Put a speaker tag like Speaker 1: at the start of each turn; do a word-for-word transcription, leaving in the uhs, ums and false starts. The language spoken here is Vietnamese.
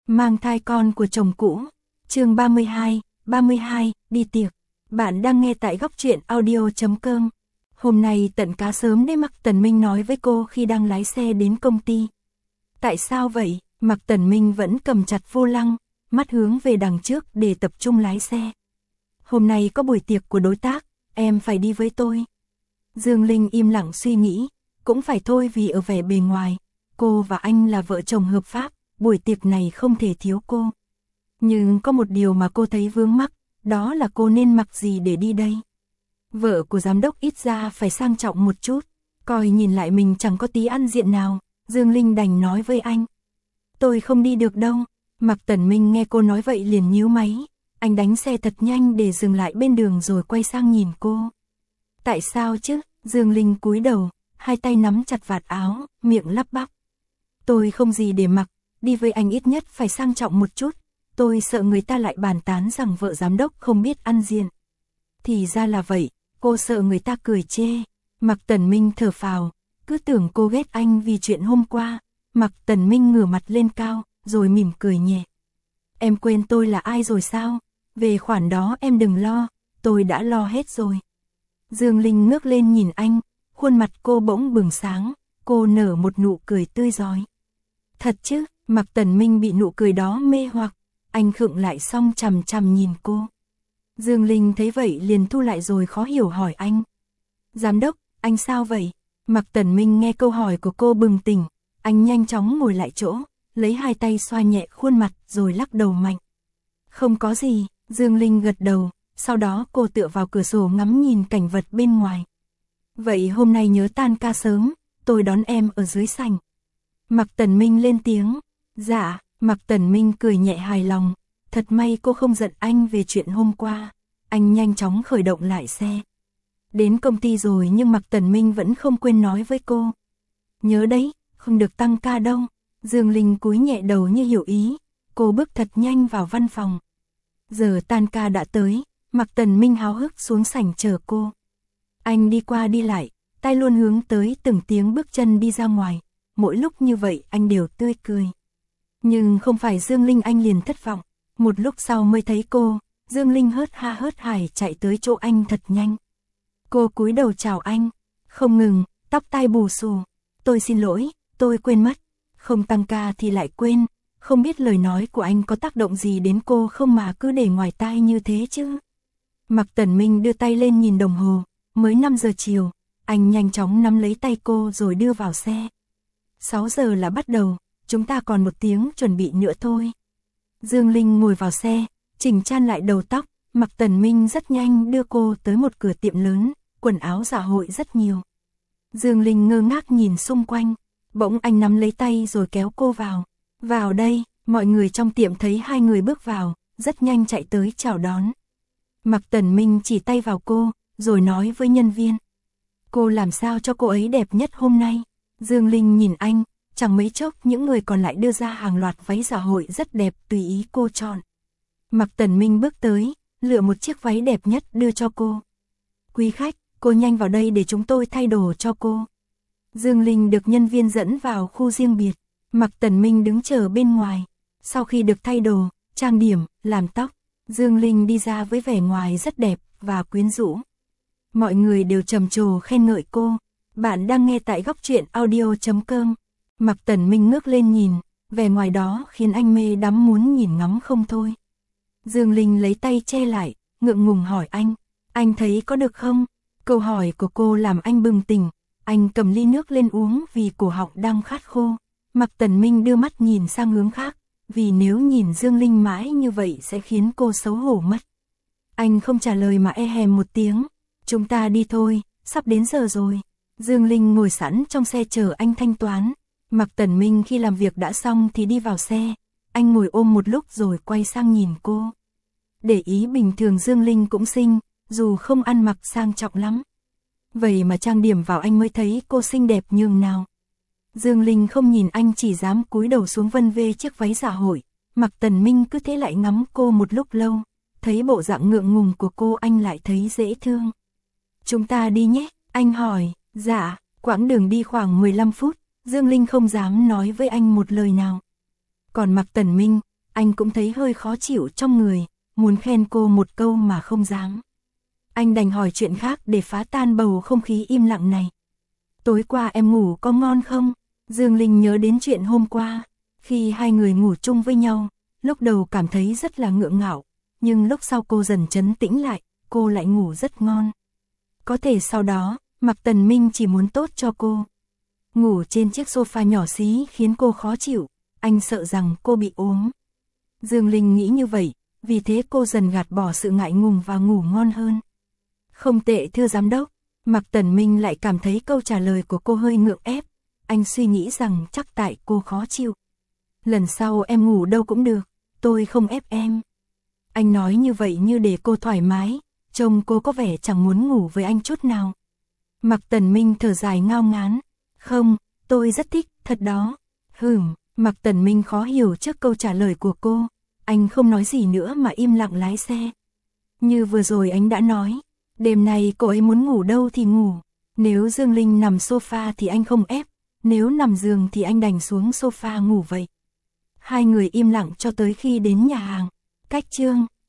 Speaker 1: Mang thai con của chồng cũ. Chương ba mươi hai, ba mươi hai, đi tiệc. Bạn đang nghe tại góc truyện audio chấm com. Hôm nay tận cá sớm đấy, Mạc Tần Minh nói với cô khi đang lái xe đến công ty. Tại sao vậy? Mạc Tần Minh vẫn cầm chặt vô lăng, mắt hướng về đằng trước để tập trung lái xe. Hôm nay có buổi tiệc của đối tác, em phải đi với tôi. Dương Linh im lặng suy nghĩ, cũng phải thôi vì ở vẻ bề ngoài, cô và anh là vợ chồng hợp pháp, buổi tiệc này không thể thiếu cô. Nhưng có một điều mà cô thấy vướng mắc, đó là cô nên mặc gì để đi đây. Vợ của giám đốc ít ra phải sang trọng một chút, coi nhìn lại mình chẳng có tí ăn diện nào. Dương Linh đành nói với anh, tôi không đi được đâu. Mạc Tần Minh nghe cô nói vậy liền nhíu máy, anh đánh xe thật nhanh để dừng lại bên đường rồi quay sang nhìn cô. Tại sao chứ? Dương Linh cúi đầu, hai tay nắm chặt vạt áo, miệng lắp bắp. Tôi không gì để mặc, đi với anh ít nhất phải sang trọng một chút, tôi sợ người ta lại bàn tán rằng vợ giám đốc không biết ăn diện. Thì ra là vậy, cô sợ người ta cười chê. Mạc Tần Minh thở phào, cứ tưởng cô ghét anh vì chuyện hôm qua. Mạc Tần Minh ngửa mặt lên cao, rồi mỉm cười nhẹ. Em quên tôi là ai rồi sao? Về khoản đó em đừng lo, tôi đã lo hết rồi. Dương Linh ngước lên nhìn anh, khuôn mặt cô bỗng bừng sáng, cô nở một nụ cười tươi rói. Thật chứ? Mạc Tần Minh bị nụ cười đó mê hoặc, anh khựng lại xong chằm chằm nhìn cô. Dương Linh thấy vậy liền thu lại rồi khó hiểu hỏi anh. Giám đốc, anh sao vậy? Mạc Tần Minh nghe câu hỏi của cô bừng tỉnh, anh nhanh chóng ngồi lại chỗ, lấy hai tay xoa nhẹ khuôn mặt rồi lắc đầu mạnh. Không có gì. Dương Linh gật đầu, sau đó cô tựa vào cửa sổ ngắm nhìn cảnh vật bên ngoài. Vậy hôm nay nhớ tan ca sớm, tôi đón em ở dưới sảnh. Mạc Tần Minh lên tiếng. Dạ. Mạc Tần Minh cười nhẹ hài lòng, thật may cô không giận anh về chuyện hôm qua. Anh nhanh chóng khởi động lại xe. Đến công ty rồi nhưng Mạc Tần Minh vẫn không quên nói với cô. Nhớ đấy, không được tăng ca đâu. Dương Linh cúi nhẹ đầu như hiểu ý, cô bước thật nhanh vào văn phòng. Giờ tan ca đã tới, Mạc Tần Minh háo hức xuống sảnh chờ cô. Anh đi qua đi lại, tay luôn hướng tới từng tiếng bước chân đi ra ngoài, mỗi lúc như vậy anh đều tươi cười. Nhưng không phải Dương Linh anh liền thất vọng, một lúc sau mới thấy cô, Dương Linh hớt ha hớt hải chạy tới chỗ anh thật nhanh. Cô cúi đầu chào anh, không ngừng, tóc tai bù xù. Tôi xin lỗi, tôi quên mất, không tăng ca thì lại quên, không biết lời nói của anh có tác động gì đến cô không mà cứ để ngoài tai như thế chứ. Mạc Tần Minh đưa tay lên nhìn đồng hồ, mới năm giờ chiều, anh nhanh chóng nắm lấy tay cô rồi đưa vào xe. sáu giờ là bắt đầu, chúng ta còn một tiếng chuẩn bị nữa thôi. Dương Linh ngồi vào xe, chỉnh trang lại đầu tóc, Mạc Tần Minh rất nhanh đưa cô tới một cửa tiệm lớn, quần áo dạ hội rất nhiều. Dương Linh ngơ ngác nhìn xung quanh, bỗng anh nắm lấy tay rồi kéo cô vào. Vào đây, mọi người trong tiệm thấy hai người bước vào, rất nhanh chạy tới chào đón. Mạc Tần Minh chỉ tay vào cô, rồi nói với nhân viên. Cô làm sao cho cô ấy đẹp nhất hôm nay? Dương Linh nhìn anh, chẳng mấy chốc những người còn lại đưa ra hàng loạt váy dạ hội rất đẹp tùy ý cô chọn. Mạc Tần Minh bước tới, lựa một chiếc váy đẹp nhất đưa cho cô. Quý khách, cô nhanh vào đây để chúng tôi thay đồ cho cô. Dương Linh được nhân viên dẫn vào khu riêng biệt, Mạc Tần Minh đứng chờ bên ngoài. Sau khi được thay đồ, trang điểm, làm tóc, Dương Linh đi ra với vẻ ngoài rất đẹp và quyến rũ. Mọi người đều trầm trồ khen ngợi cô. Bạn đang nghe tại góc truyện audio chấm com. Mạc Tần Minh ngước lên nhìn, vẻ ngoài đó khiến anh mê đắm muốn nhìn ngắm không thôi. Dương Linh lấy tay che lại, ngượng ngùng hỏi anh, anh thấy có được không? Câu hỏi của cô làm anh bừng tỉnh, anh cầm ly nước lên uống vì cổ họng đang khát khô. Mạc Tần Minh đưa mắt nhìn sang hướng khác, vì nếu nhìn Dương Linh mãi như vậy sẽ khiến cô xấu hổ mất. Anh không trả lời mà e hèm một tiếng, chúng ta đi thôi, sắp đến giờ rồi. Dương Linh ngồi sẵn trong xe chờ anh thanh toán. Mạc Tần Minh khi làm việc đã xong thì đi vào xe, anh ngồi ôm một lúc rồi quay sang nhìn cô. Để ý bình thường Dương Linh cũng xinh, dù không ăn mặc sang trọng lắm. Vậy mà trang điểm vào anh mới thấy cô xinh đẹp nhường nào. Dương Linh không nhìn anh chỉ dám cúi đầu xuống vân vê chiếc váy dạ hội. Mạc Tần Minh cứ thế lại ngắm cô một lúc lâu, thấy bộ dạng ngượng ngùng của cô anh lại thấy dễ thương. Chúng ta đi nhé, anh hỏi. Dạ, quãng đường đi khoảng mười lăm phút, Dương Linh không dám nói với anh một lời nào. Còn Mạc Tần Minh, Anh cũng thấy hơi khó chịu trong người, muốn khen cô một câu mà không dám. Anh đành hỏi chuyện khác để phá tan bầu không khí im lặng này. Tối qua em ngủ có ngon không? Dương Linh nhớ đến chuyện hôm qua, khi hai người ngủ chung với nhau, lúc đầu cảm thấy rất là ngượng ngạo, nhưng lúc sau cô dần trấn tĩnh lại, cô lại ngủ rất ngon. Có thể sau đó, Mạc Tần Minh chỉ muốn tốt cho cô. Ngủ trên chiếc sofa nhỏ xí khiến cô khó chịu, anh sợ rằng cô bị ốm. Dương Linh nghĩ như vậy, vì thế cô dần gạt bỏ sự ngại ngùng và ngủ ngon hơn. Không tệ thưa giám đốc. Mạc Tần Minh lại cảm thấy câu trả lời của cô hơi ngượng ép. Anh suy nghĩ rằng chắc tại cô khó chịu. Lần sau em ngủ đâu cũng được, tôi không ép em. Anh nói như vậy như để cô thoải mái, trông cô có vẻ chẳng muốn ngủ với anh chút nào. Mạc Tần Minh thở dài ngao ngán. Không, tôi rất thích, thật đó. Hừm, Mạc Tần Minh khó hiểu trước câu trả lời của cô. Anh không nói gì nữa mà im lặng lái xe. Như vừa rồi anh đã nói, đêm nay cô ấy muốn ngủ đâu thì ngủ. Nếu Dương Linh nằm sofa thì anh không ép, nếu nằm giường thì anh đành xuống sofa ngủ vậy. Hai người im lặng cho tới khi đến nhà hàng. Cách chương